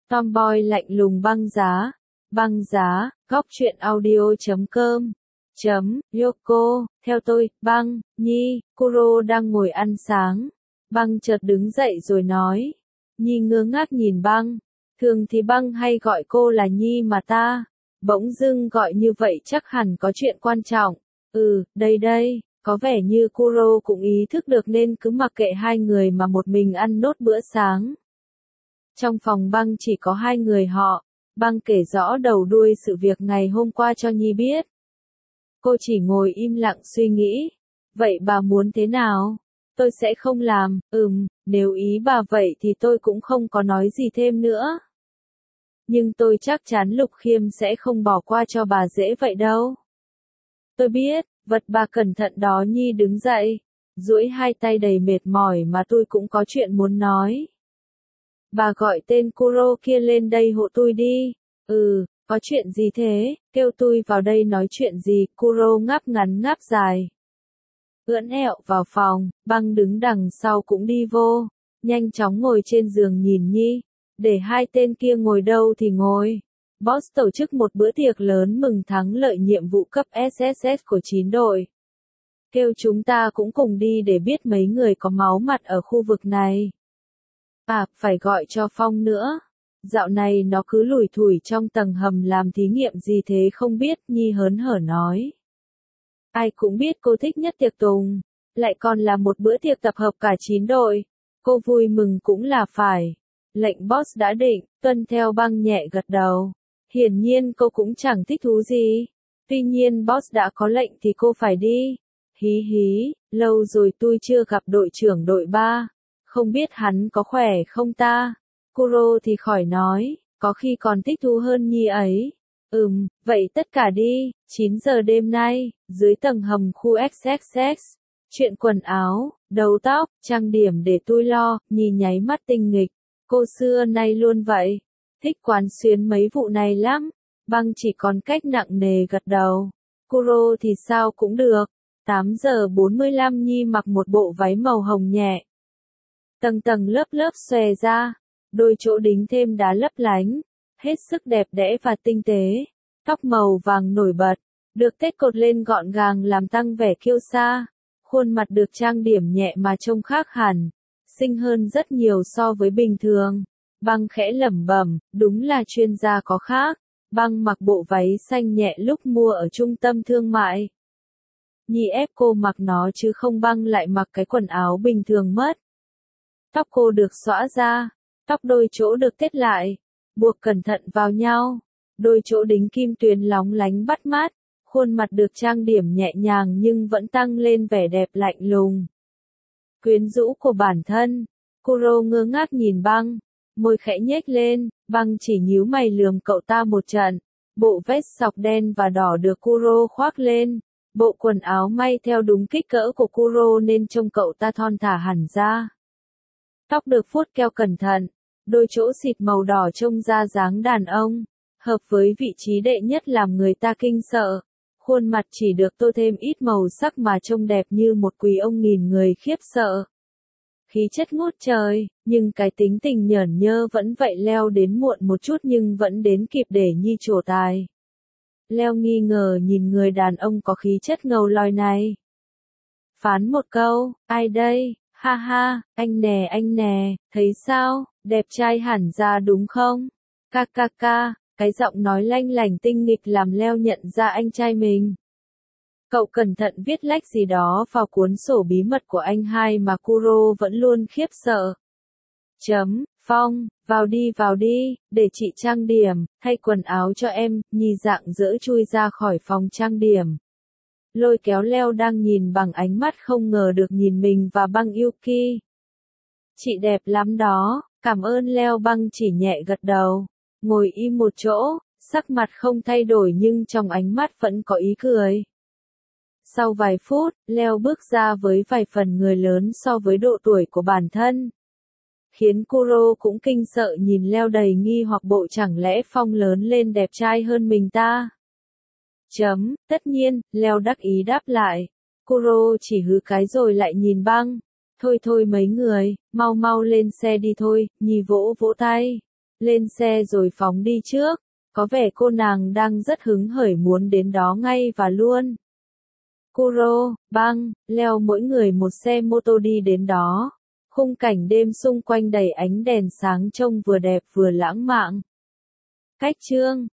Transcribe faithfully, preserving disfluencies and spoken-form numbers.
Tomboy lạnh lùng băng giá. Băng giá, góc truyện audio chấm com. Chấm, Yoko, theo tôi, băng, Nhi, Kuro đang ngồi ăn sáng. Băng chợt đứng dậy rồi nói. Nhi ngơ ngác nhìn băng. Thường thì băng hay gọi cô là Nhi mà ta. Bỗng dưng gọi như vậy chắc hẳn có chuyện quan trọng. Ừ, đây đây, có vẻ như Kuro cũng ý thức được nên cứ mặc kệ hai người mà một mình ăn nốt bữa sáng. Trong phòng băng chỉ có hai người họ. Băng kể rõ đầu đuôi sự việc ngày hôm qua cho Nhi biết. Cô chỉ ngồi im lặng suy nghĩ. Vậy bà muốn thế nào? Tôi sẽ không làm, ừm, nếu ý bà vậy thì tôi cũng không có nói gì thêm nữa. Nhưng tôi chắc chắn Lục Khiêm sẽ không bỏ qua cho bà dễ vậy đâu. Tôi biết, vật bà cẩn thận đó. Nhi đứng dậy, duỗi hai tay đầy mệt mỏi mà tôi cũng có chuyện muốn nói. Bà gọi tên Kuro kia lên đây hộ tôi đi. Ừ, có chuyện gì thế, kêu tôi vào đây nói chuyện gì, Kuro ngáp ngắn ngáp dài. Ưỡn ẹo vào phòng, băng đứng đằng sau cũng đi vô, nhanh chóng ngồi trên giường nhìn Nhi, để hai tên kia ngồi đâu thì ngồi. Boss tổ chức một bữa tiệc lớn mừng thắng lợi nhiệm vụ cấp ét ét ét của chín đội. Kêu chúng ta cũng cùng đi để biết mấy người có máu mặt ở khu vực này. À, phải gọi cho Phong nữa. Dạo này nó cứ lủi thủi trong tầng hầm làm thí nghiệm gì thế không biết, Nhi hớn hở nói. Ai cũng biết cô thích nhất tiệc tùng, lại còn là một bữa tiệc tập hợp cả chín đội. Cô vui mừng cũng là phải. Lệnh boss đã định, tuân theo. Băng nhẹ gật đầu. Hiển nhiên cô cũng chẳng thích thú gì. Tuy nhiên boss đã có lệnh thì cô phải đi. Hí hí, lâu rồi tôi chưa gặp đội trưởng đội ba. Không biết hắn có khỏe không ta? Kuro thì khỏi nói, có khi còn thích thú hơn Nhi ấy. Ừm, vậy tất cả đi, chín giờ đêm nay, dưới tầng hầm khu ích ích ích. Chuyện quần áo, đầu tóc, trang điểm để tôi lo. Nhi nháy mắt tinh nghịch. Cô xưa nay luôn vậy. Thích quán xuyến mấy vụ này lắm. Băng chỉ còn cách nặng nề gật đầu. Kuro thì sao cũng được. tám giờ bốn mươi lăm Nhi mặc một bộ váy màu hồng nhẹ. Tầng tầng lớp lớp xòe ra. Đôi chỗ đính thêm đá lấp lánh. Hết sức đẹp đẽ và tinh tế. Tóc màu vàng nổi bật. Được tết cột lên gọn gàng làm tăng vẻ kiêu sa. Khuôn mặt được trang điểm nhẹ mà trông khác hẳn. Xinh hơn rất nhiều so với bình thường. Băng khẽ lẩm bẩm, đúng là chuyên gia có khác. Băng mặc bộ váy xanh nhẹ lúc mua ở trung tâm thương mại. Nhi ép cô mặc nó chứ không. Băng lại mặc cái quần áo bình thường mất. Tóc cô được xõa ra. Tóc đôi chỗ được tết lại. Buộc cẩn thận vào nhau. Đôi chỗ đính kim tuyến lóng lánh bắt mắt. Khuôn mặt được trang điểm nhẹ nhàng nhưng vẫn tăng lên vẻ đẹp lạnh lùng. Quyến rũ của bản thân. Kuro ngơ ngác nhìn băng. Môi khẽ nhếch lên. Băng chỉ nhíu mày lườm cậu ta một trận. Bộ vest sọc đen và đỏ được Kuro khoác lên. Bộ quần áo may theo đúng kích cỡ của Kuro nên trông cậu ta thon thả hẳn ra. Tóc được vuốt keo cẩn thận. Đôi chỗ xịt màu đỏ trông ra dáng đàn ông. Hợp với vị trí đệ nhất làm người ta kinh sợ. Khuôn mặt chỉ được tô thêm ít màu sắc mà trông đẹp như một quý ông nghìn người khiếp sợ. Khí chất ngút trời, nhưng cái tính tình nhởn nhơ vẫn vậy. Leo đến muộn một chút nhưng vẫn đến kịp để Nhi trổ tài. Leo nghi ngờ nhìn người đàn ông có khí chất ngầu lòi này. Phán một câu, ai đây? Ha ha, anh nè anh nè, thấy sao, đẹp trai hẳn ra đúng không? Ca ca ca, cái giọng nói lanh lảnh tinh nghịch làm Leo nhận ra anh trai mình. Cậu cẩn thận viết lách gì đó vào cuốn sổ bí mật của anh hai mà Kuro vẫn luôn khiếp sợ. Chấm, Phong, vào đi vào đi, để chị trang điểm, thay quần áo cho em. Nhi rạng rỡ chui ra khỏi phòng trang điểm. Lôi kéo Leo đang nhìn bằng ánh mắt không ngờ được nhìn mình và băng Yuki. Chị đẹp lắm đó, cảm ơn. Leo. Băng chỉ nhẹ gật đầu. Ngồi im một chỗ, sắc mặt không thay đổi nhưng trong ánh mắt vẫn có ý cười. Sau vài phút, Leo bước ra với vài phần người lớn so với độ tuổi của bản thân. Khiến Kuro cũng kinh sợ nhìn Leo đầy nghi hoặc bộ chẳng lẽ Phong lớn lên đẹp trai hơn mình ta. Chấm, tất nhiên, Leo đắc ý đáp lại. Kuro chỉ hứ cái rồi lại nhìn băng. Thôi thôi mấy người, mau mau lên xe đi thôi. Nhi vỗ vỗ tay. lên xe rồi phóng đi trước. Có vẻ cô nàng đang rất hứng hởi muốn đến đó ngay và luôn. Kuro, Băng, Leo mỗi người một xe mô tô đi đến đó. Khung cảnh đêm xung quanh đầy ánh đèn sáng trông vừa đẹp vừa lãng mạn. Cách chương